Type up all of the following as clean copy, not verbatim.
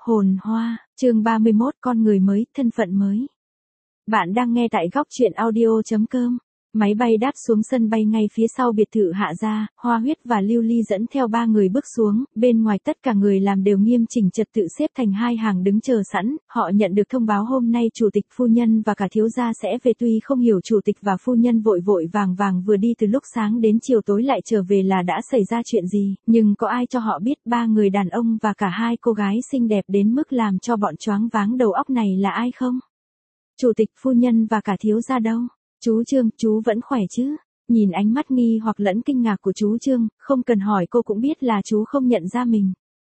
Hồn hoa, chương 31 con người mới, thân phận mới. Bạn đang nghe tại góc truyện audio.com. Máy bay đáp xuống sân bay ngay phía sau biệt thự Hạ gia, Hoa Huyết và Lưu Ly dẫn theo 3 người bước xuống, bên ngoài tất cả người làm đều nghiêm chỉnh trật tự xếp thành 2 hàng đứng chờ sẵn, họ nhận được thông báo hôm nay chủ tịch phu nhân và cả thiếu gia sẽ về, tuy không hiểu chủ tịch và phu nhân vội vội vàng vừa đi từ lúc sáng đến chiều tối lại trở về là đã xảy ra chuyện gì, nhưng có ai cho họ biết 3 người đàn ông và cả 2 cô gái xinh đẹp đến mức làm cho bọn choáng váng đầu óc này là ai không? Chủ tịch phu nhân và cả thiếu gia đâu? Chú Trương, chú vẫn khỏe chứ? Nhìn ánh mắt nghi hoặc lẫn kinh ngạc của chú Trương, không cần hỏi cô cũng biết là chú không nhận ra mình.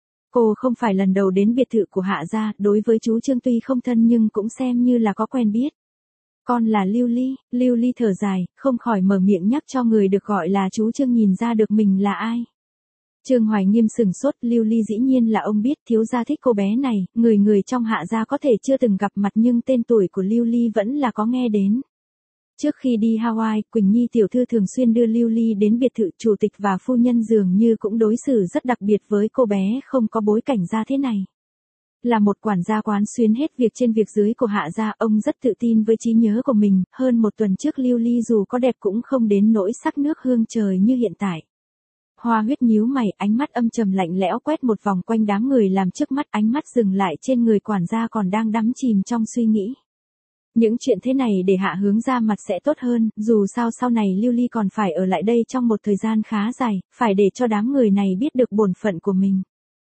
Cô không phải lần đầu đến biệt thự của Hạ gia, đối với chú Trương tuy không thân nhưng cũng xem như là có quen biết. Con là Lưu Ly thở dài, không khỏi mở miệng nhắc cho người được gọi là chú Trương nhìn ra được mình là ai. Trương Hoài Nghiêm sừng sốt, Lưu Ly dĩ nhiên là ông biết, thiếu gia thích cô bé này, người trong Hạ gia có thể chưa từng gặp mặt nhưng tên tuổi của Lưu Ly vẫn là có nghe đến. Trước khi đi Hawaii, Quỳnh Nhi tiểu thư thường xuyên đưa Lưu Ly đến biệt thự, chủ tịch và phu nhân dường như cũng đối xử rất đặc biệt với cô bé không có bối cảnh ra thế này. Là một quản gia quán xuyến hết việc trên việc dưới của Hạ gia, ông rất tự tin với trí nhớ của mình, hơn một tuần trước Lưu Ly dù có đẹp cũng không đến nỗi sắc nước hương trời như hiện tại. Hoa Huyết nhíu mày, ánh mắt âm trầm lạnh lẽo quét một vòng quanh đám người làm trước mắt, ánh mắt dừng lại trên người quản gia còn đang đắm chìm trong suy nghĩ. Những chuyện thế này để Hạ Hướng ra mặt sẽ tốt hơn, dù sao sau này Lưu Ly còn phải ở lại đây trong một thời gian khá dài, phải để cho đám người này biết được bổn phận của mình.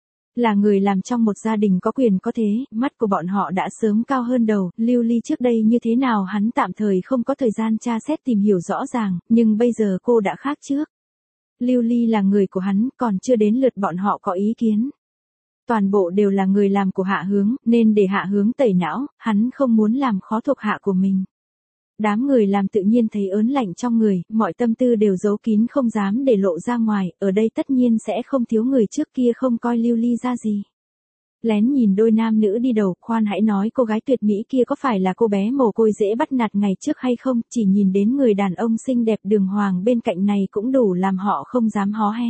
Là người làm trong một gia đình có quyền có thế, mắt của bọn họ đã sớm cao hơn đầu, Lưu Ly trước đây như thế nào hắn tạm thời không có thời gian tra xét tìm hiểu rõ ràng, nhưng bây giờ cô đã khác trước. Lưu Ly là người của hắn, còn chưa đến lượt bọn họ có ý kiến. Toàn bộ đều là người làm của Hạ Hướng, nên để Hạ Hướng tẩy não, hắn không muốn làm khó thuộc hạ của mình. Đám người làm tự nhiên thấy ớn lạnh trong người, mọi tâm tư đều giấu kín không dám để lộ ra ngoài, ở đây tất nhiên sẽ không thiếu người trước kia không coi Lưu Ly ra gì. Lén nhìn đôi nam nữ đi đầu, khoan hãy nói cô gái tuyệt mỹ kia có phải là cô bé mồ côi dễ bắt nạt ngày trước hay không, chỉ nhìn đến người đàn ông xinh đẹp đường hoàng bên cạnh này cũng đủ làm họ không dám hó hé.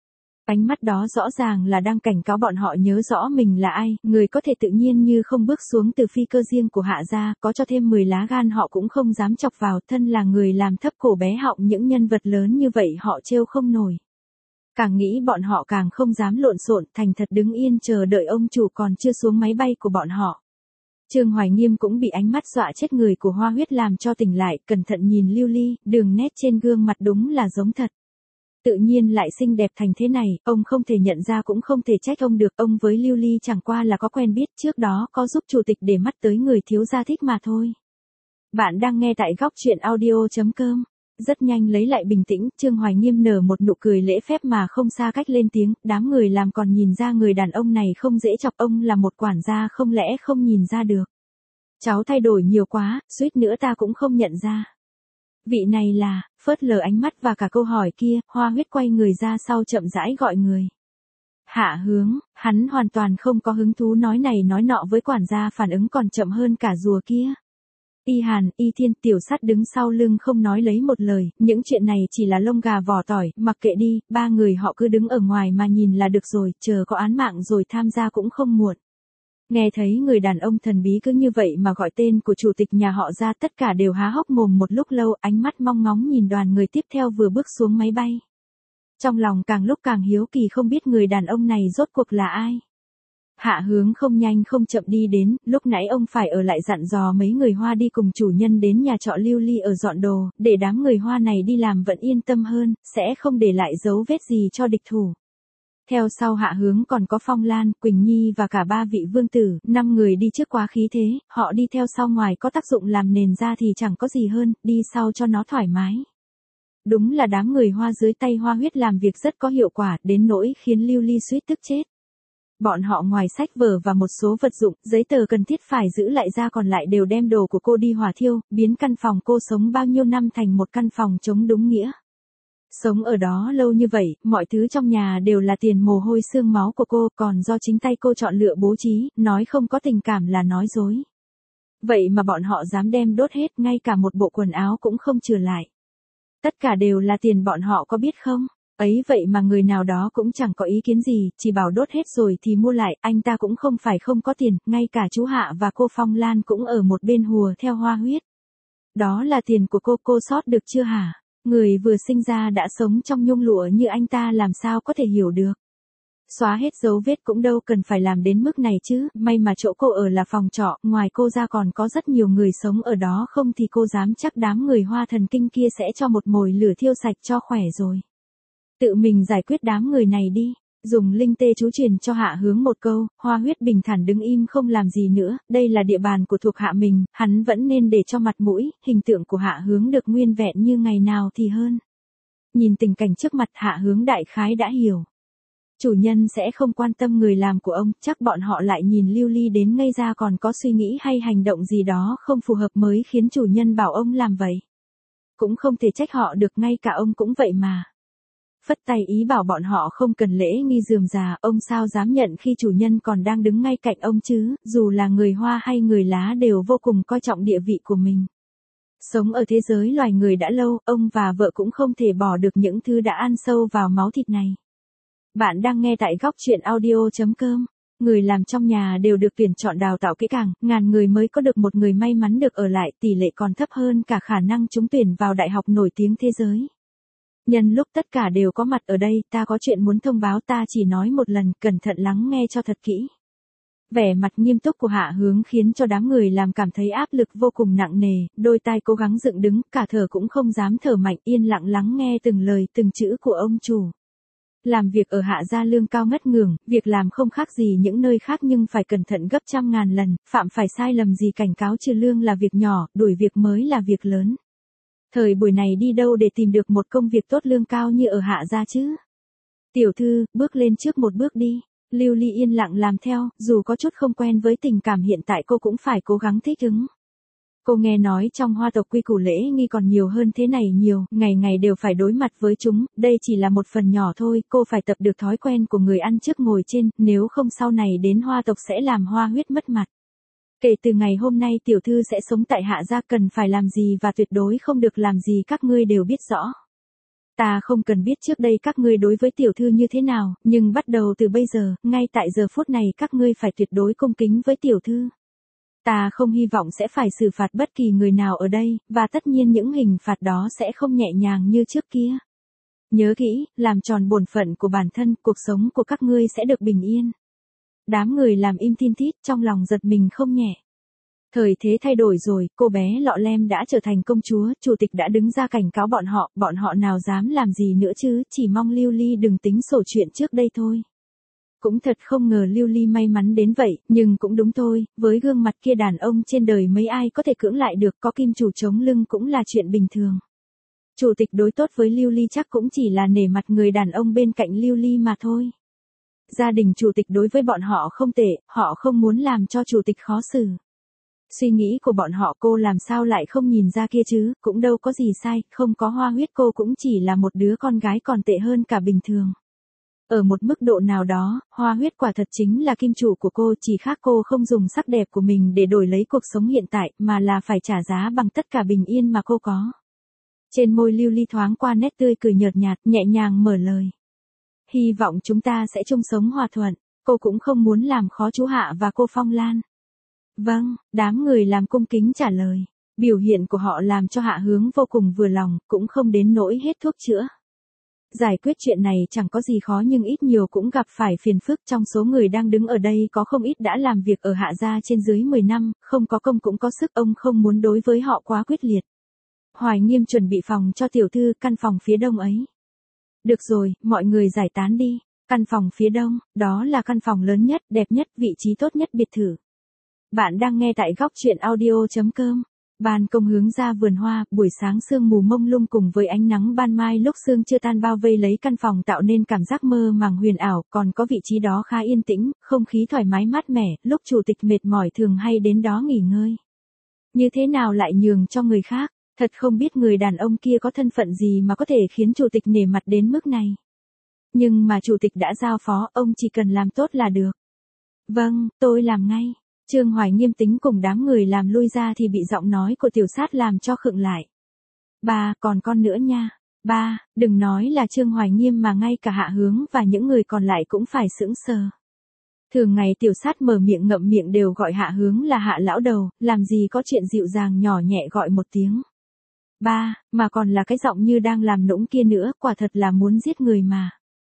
Ánh mắt đó rõ ràng là đang cảnh cáo bọn họ nhớ rõ mình là ai, người có thể tự nhiên như không bước xuống từ phi cơ riêng của Hạ gia, có cho thêm 10 lá gan họ cũng không dám chọc vào, thân là người làm thấp cổ bé họng những nhân vật lớn như vậy họ trêu không nổi. Càng nghĩ bọn họ càng không dám lộn xộn, thành thật đứng yên chờ đợi ông chủ còn chưa xuống máy bay của bọn họ. Trương Hoài Nghiêm cũng bị ánh mắt dọa chết người của Hoa Huyết làm cho tỉnh lại, cẩn thận nhìn Lưu Ly, đường nét trên gương mặt đúng là giống thật. Tự nhiên lại xinh đẹp thành thế này, ông không thể nhận ra cũng không thể trách ông được, ông với Lưu Ly chẳng qua là có quen biết trước đó có giúp chủ tịch để mắt tới người thiếu gia thích mà thôi. Bạn đang nghe tại góc truyện audio.com. Rất nhanh lấy lại bình tĩnh, Trương Hoài Nghiêm nở một nụ cười lễ phép mà không xa cách lên tiếng, đám người làm còn nhìn ra người đàn ông này không dễ chọc, ông là một quản gia không lẽ không nhìn ra được. Cháu thay đổi nhiều quá, suýt nữa ta cũng không nhận ra. Vị này là, phớt lờ ánh mắt và cả câu hỏi kia, Hoa Huyết quay người ra sau chậm rãi gọi người. Hạ Hướng, hắn hoàn toàn không có hứng thú nói này nói nọ với quản gia, phản ứng còn chậm hơn cả rùa kia. Y Hàn, Y Thiên, Tiểu Sắt đứng sau lưng không nói lấy một lời, những chuyện này chỉ là lông gà vỏ tỏi, mặc kệ đi, 3 người họ cứ đứng ở ngoài mà nhìn là được rồi, chờ có án mạng rồi tham gia cũng không muộn. Nghe thấy người đàn ông thần bí cứ như vậy mà gọi tên của chủ tịch nhà họ ra, tất cả đều há hốc mồm một lúc lâu, ánh mắt mong ngóng nhìn đoàn người tiếp theo vừa bước xuống máy bay. Trong lòng càng lúc càng hiếu kỳ không biết người đàn ông này rốt cuộc là ai. Hạ Hướng không nhanh không chậm đi đến, lúc nãy ông phải ở lại dặn dò mấy người Hoa đi cùng chủ nhân đến nhà trọ Lưu Ly ở dọn đồ, để đám người Hoa này đi làm vẫn yên tâm hơn, sẽ không để lại dấu vết gì cho địch thủ. Theo sau Hạ Hướng còn có Phong Lan, Quỳnh Nhi và cả 3 vị vương tử, 5 người đi trước quá khí thế, họ đi theo sau ngoài có tác dụng làm nền ra thì chẳng có gì hơn, đi sau cho nó thoải mái. Đúng là đám người Hoa dưới tay Hoa Huyết làm việc rất có hiệu quả, đến nỗi khiến Lưu Ly suýt tức chết. Bọn họ ngoài sách vở và một số vật dụng, giấy tờ cần thiết phải giữ lại ra còn lại đều đem đồ của cô đi hỏa thiêu, biến căn phòng cô sống bao nhiêu năm thành một căn phòng trống đúng nghĩa. Sống ở đó lâu như vậy, mọi thứ trong nhà đều là tiền mồ hôi xương máu của cô, còn do chính tay cô chọn lựa bố trí, nói không có tình cảm là nói dối. Vậy mà bọn họ dám đem đốt hết, ngay cả một bộ quần áo cũng không chừa lại. Tất cả đều là tiền, bọn họ có biết không? Ấy vậy mà người nào đó cũng chẳng có ý kiến gì, chỉ bảo đốt hết rồi thì mua lại, anh ta cũng không phải không có tiền, ngay cả chú Hạ và cô Phong Lan cũng ở một bên hùa theo Hoa Huyết. Đó là tiền của cô sót được chưa hả? Người vừa sinh ra đã sống trong nhung lụa như anh ta làm sao có thể hiểu được. Xóa hết dấu vết cũng đâu cần phải làm đến mức này chứ, may mà chỗ cô ở là phòng trọ, ngoài cô ra còn có rất nhiều người sống ở đó, không thì cô dám chắc đám người Hoa thần kinh kia sẽ cho một mồi lửa thiêu sạch cho khỏe rồi. Tự mình giải quyết đám người này đi. Dùng linh tê chú truyền cho Hạ Hướng một câu, Hoa Huyết bình thản đứng im không làm gì nữa, đây là địa bàn của thuộc hạ mình, hắn vẫn nên để cho mặt mũi, hình tượng của Hạ Hướng được nguyên vẹn như ngày nào thì hơn. Nhìn tình cảnh trước mặt Hạ Hướng đại khái đã hiểu. Chủ nhân sẽ không quan tâm người làm của ông, chắc bọn họ lại nhìn Lưu Ly đến ngây ra còn có suy nghĩ hay hành động gì đó không phù hợp mới khiến chủ nhân bảo ông làm vậy. Cũng không thể trách họ được, ngay cả ông cũng vậy mà. Phất tay ý bảo bọn họ không cần lễ nghi rườm rà, ông sao dám nhận khi chủ nhân còn đang đứng ngay cạnh ông chứ, dù là người Hoa hay người Lá đều vô cùng coi trọng địa vị của mình. Sống ở thế giới loài người đã lâu, ông và vợ cũng không thể bỏ được những thứ đã ăn sâu vào máu thịt này. Bạn đang nghe tại góc truyện audio.com. Người làm trong nhà đều được tuyển chọn đào tạo kỹ càng, ngàn người mới có được một người may mắn được ở lại, tỷ lệ còn thấp hơn cả khả năng trúng tuyển vào đại học nổi tiếng thế giới. Nhân lúc tất cả đều có mặt ở đây, ta có chuyện muốn thông báo, ta chỉ nói một lần, cẩn thận lắng nghe cho thật kỹ. Vẻ mặt nghiêm túc của Hạ Hướng khiến cho đám người làm cảm thấy áp lực vô cùng nặng nề, đôi tai cố gắng dựng đứng, cả thở cũng không dám thở mạnh, yên lặng lắng nghe từng lời từng chữ của ông chủ. Làm việc ở Hạ gia lương cao ngất ngưởng, việc làm không khác gì những nơi khác nhưng phải cẩn thận gấp trăm ngàn lần, phạm phải sai lầm gì cảnh cáo trừ lương là việc nhỏ, đuổi việc mới là việc lớn. Thời buổi này đi đâu để tìm được một công việc tốt lương cao như ở Hạ gia chứ? Tiểu thư, bước lên trước một bước đi. Lưu Ly yên lặng làm theo, dù có chút không quen với tình cảm hiện tại cô cũng phải cố gắng thích ứng. Cô nghe nói trong Hoa tộc quy củ lễ nghi còn nhiều hơn thế này nhiều, ngày ngày đều phải đối mặt với chúng, đây chỉ là một phần nhỏ thôi, cô phải tập được thói quen của người ăn trước ngồi trên, nếu không sau này đến Hoa tộc sẽ làm Hoa Huyết mất mặt. Kể từ ngày hôm nay tiểu thư sẽ sống tại Hạ gia, cần phải làm gì và tuyệt đối không được làm gì các ngươi đều biết rõ. Ta không cần biết trước đây các ngươi đối với tiểu thư như thế nào, nhưng bắt đầu từ bây giờ, ngay tại giờ phút này các ngươi phải tuyệt đối cung kính với tiểu thư. Ta không hy vọng sẽ phải xử phạt bất kỳ người nào ở đây, và tất nhiên những hình phạt đó sẽ không nhẹ nhàng như trước kia. Nhớ kỹ, làm tròn bổn phận của bản thân, cuộc sống của các ngươi sẽ được bình yên. Đám người làm im tin tít, trong lòng giật mình không nhẹ. Thời thế thay đổi rồi, cô bé Lọ Lem đã trở thành công chúa, chủ tịch đã đứng ra cảnh cáo bọn họ nào dám làm gì nữa chứ, chỉ mong Lưu Ly đừng tính sổ chuyện trước đây thôi. Cũng thật không ngờ Lưu Ly may mắn đến vậy, nhưng cũng đúng thôi, với gương mặt kia đàn ông trên đời mấy ai có thể cưỡng lại được, có kim chủ chống lưng cũng là chuyện bình thường. Chủ tịch đối tốt với Lưu Ly chắc cũng chỉ là nể mặt người đàn ông bên cạnh Lưu Ly mà thôi. Gia đình chủ tịch đối với bọn họ không tệ, họ không muốn làm cho chủ tịch khó xử. Suy nghĩ của bọn họ cô làm sao lại không nhìn ra kia chứ, cũng đâu có gì sai, không có Hoa Huyết cô cũng chỉ là một đứa con gái còn tệ hơn cả bình thường. Ở một mức độ nào đó, Hoa Huyết quả thật chính là kim chủ của cô, chỉ khác cô không dùng sắc đẹp của mình để đổi lấy cuộc sống hiện tại, mà là phải trả giá bằng tất cả bình yên mà cô có. Trên môi Lưu Ly thoáng qua nét tươi cười nhợt nhạt, nhẹ nhàng mở lời. Hy vọng chúng ta sẽ chung sống hòa thuận, cô cũng không muốn làm khó chú Hạ và cô Phong Lan. Vâng, đám người làm cung kính trả lời. Biểu hiện của họ làm cho Hạ Hướng vô cùng vừa lòng, cũng không đến nỗi hết thuốc chữa. Giải quyết chuyện này chẳng có gì khó nhưng ít nhiều cũng gặp phải phiền phức, trong số người đang đứng ở đây có không ít đã làm việc ở Hạ gia trên dưới 10 năm, không có công cũng có sức, ông không muốn đối với họ quá quyết liệt. Hoài Nghiêm chuẩn bị phòng cho tiểu thư, căn phòng phía đông ấy. Được rồi, mọi người giải tán đi. Căn phòng phía đông, đó là căn phòng lớn nhất, đẹp nhất, vị trí tốt nhất biệt thự. Bạn đang nghe tại góc truyện audio.com. Ban công hướng ra vườn hoa, buổi sáng sương mù mông lung cùng với ánh nắng ban mai lúc sương chưa tan bao vây lấy căn phòng tạo nên cảm giác mơ màng huyền ảo, còn có vị trí đó khá yên tĩnh, không khí thoải mái mát mẻ, lúc chủ tịch mệt mỏi thường hay đến đó nghỉ ngơi. Như thế nào lại nhường cho người khác, thật không biết người đàn ông kia có thân phận gì mà có thể khiến chủ tịch nể mặt đến mức này. Nhưng mà chủ tịch đã giao phó, ông chỉ cần làm tốt là được. Vâng, tôi làm ngay. Trương Hoài Nghiêm tính cùng đám người làm lui ra thì bị giọng nói của Tiểu Sát làm cho khựng lại. Bà, còn con nữa nha. Ba, đừng nói là Trương Hoài Nghiêm mà ngay cả Hạ Hướng và những người còn lại cũng phải sững sờ. Thường ngày Tiểu Sát mở miệng ngậm miệng đều gọi Hạ Hướng là Hạ lão đầu, làm gì có chuyện dịu dàng nhỏ nhẹ gọi một tiếng. Ba, mà còn là cái giọng như đang làm nũng kia nữa, quả thật là muốn giết người mà.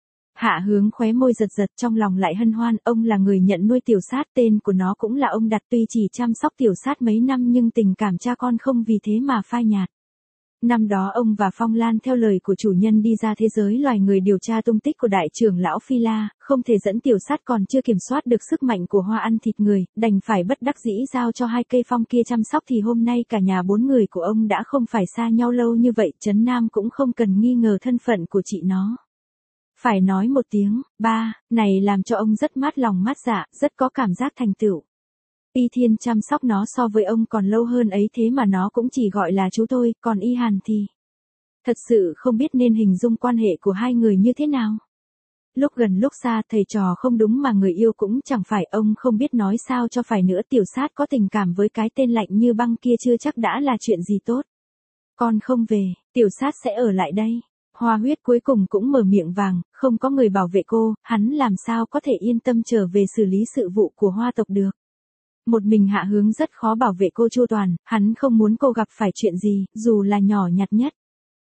Hạ Hướng khóe môi giật giật, trong lòng lại hân hoan, ông là người nhận nuôi Tiểu Sát, tên của nó cũng là ông đặt, tuy chỉ chăm sóc Tiểu Sát mấy năm nhưng tình cảm cha con không vì thế mà phai nhạt. Năm đó ông và Phong Lan theo lời của chủ nhân đi ra thế giới loài người điều tra tung tích của đại trưởng lão Phi La, không thể dẫn Tiểu Sát còn chưa kiểm soát được sức mạnh của hoa ăn thịt người, đành phải bất đắc dĩ giao cho hai cây phong kia chăm sóc, thì hôm nay cả nhà 4 người của ông đã không phải xa nhau lâu như vậy, Trấn Nam cũng không cần nghi ngờ thân phận của chị nó. Phải nói một tiếng, ba, này làm cho ông rất mát lòng mát dạ, rất có cảm giác thành tựu. Y Thiên chăm sóc nó so với ông còn lâu hơn ấy, thế mà nó cũng chỉ gọi là chú thôi, còn Y Hàn thì... Thật sự không biết nên hình dung quan hệ của hai người như thế nào. Lúc gần lúc xa, thầy trò không đúng mà người yêu cũng chẳng phải, ông không biết nói sao cho phải nữa. Tiểu Sát có tình cảm với cái tên lạnh như băng kia chưa chắc đã là chuyện gì tốt. Con không về, Tiểu Sát sẽ ở lại đây. Hoa Huyết cuối cùng cũng mở miệng vàng, không có người bảo vệ cô, hắn làm sao có thể yên tâm trở về xử lý sự vụ của Hoa tộc được. Một mình Hạ Hướng rất khó bảo vệ cô chu toàn, hắn không muốn cô gặp phải chuyện gì, dù là nhỏ nhặt nhất.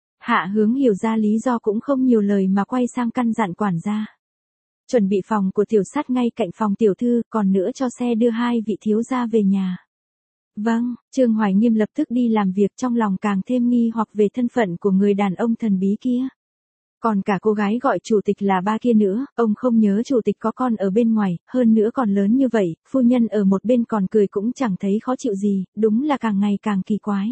Hạ Hướng hiểu ra lý do cũng không nhiều lời mà quay sang căn dặn quản gia. Chuẩn bị phòng của Tiểu Sát ngay cạnh phòng tiểu thư, còn nữa cho xe đưa hai vị thiếu gia về nhà. Vâng, Trương Hoài Nghiêm lập tức đi làm việc, trong lòng càng thêm nghi hoặc về thân phận của người đàn ông thần bí kia. Còn cả cô gái gọi chủ tịch là ba kia nữa, ông không nhớ chủ tịch có con ở bên ngoài, hơn nữa còn lớn như vậy, phu nhân ở một bên còn cười cũng chẳng thấy khó chịu gì, đúng là càng ngày càng kỳ quái.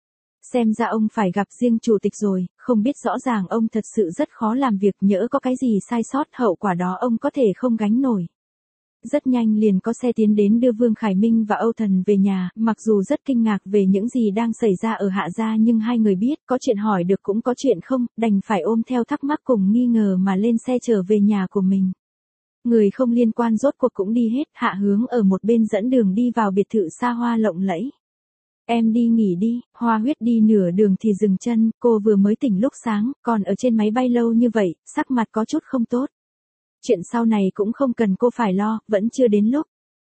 Xem ra ông phải gặp riêng chủ tịch rồi, không biết rõ ràng ông thật sự rất khó làm việc, nhỡ có cái gì sai sót hậu quả đó ông có thể không gánh nổi. Rất nhanh liền có xe tiến đến đưa Vương Khải Minh và Âu Thần về nhà, mặc dù rất kinh ngạc về những gì đang xảy ra ở Hạ gia nhưng hai người biết, có chuyện hỏi được cũng có chuyện không, đành phải ôm theo thắc mắc cùng nghi ngờ mà lên xe trở về nhà của mình. Người không liên quan rốt cuộc cũng đi hết, Hạ Hướng ở một bên dẫn đường đi vào biệt thự xa hoa lộng lẫy. Em đi nghỉ đi, Hoa Huyết đi nửa đường thì dừng chân, cô vừa mới tỉnh lúc sáng, còn ở trên máy bay lâu như vậy, sắc mặt có chút không tốt. Chuyện sau này cũng không cần cô phải lo, vẫn chưa đến lúc.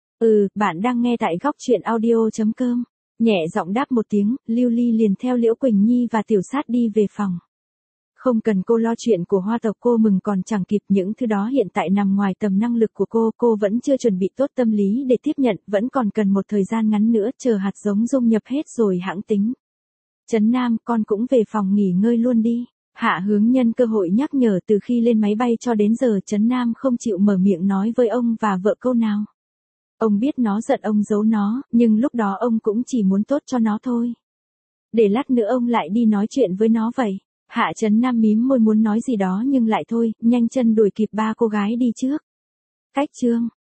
Bạn đang nghe tại góc truyện audio.com. Nhẹ giọng đáp một tiếng, Lưu Ly liền theo Liễu Quỳnh Nhi và Tiểu Sát đi về phòng. Không cần cô lo chuyện của Hoa tộc, cô mừng còn chẳng kịp, những thứ đó hiện tại nằm ngoài tầm năng lực của cô vẫn chưa chuẩn bị tốt tâm lý để tiếp nhận, vẫn còn cần một thời gian ngắn nữa, chờ hạt giống dung nhập hết rồi hãng tính. Trấn Nam, con cũng về phòng nghỉ ngơi luôn đi. Hạ Hướng nhân cơ hội nhắc nhở, từ khi lên máy bay cho đến giờ Trấn Nam không chịu mở miệng nói với ông và vợ câu nào. Ông biết nó giận ông giấu nó, nhưng lúc đó ông cũng chỉ muốn tốt cho nó thôi. Để lát nữa ông lại đi nói chuyện với nó vậy. Hạ Trấn Nam mím môi muốn nói gì đó nhưng lại thôi, nhanh chân đuổi kịp ba cô gái đi trước. Cách chương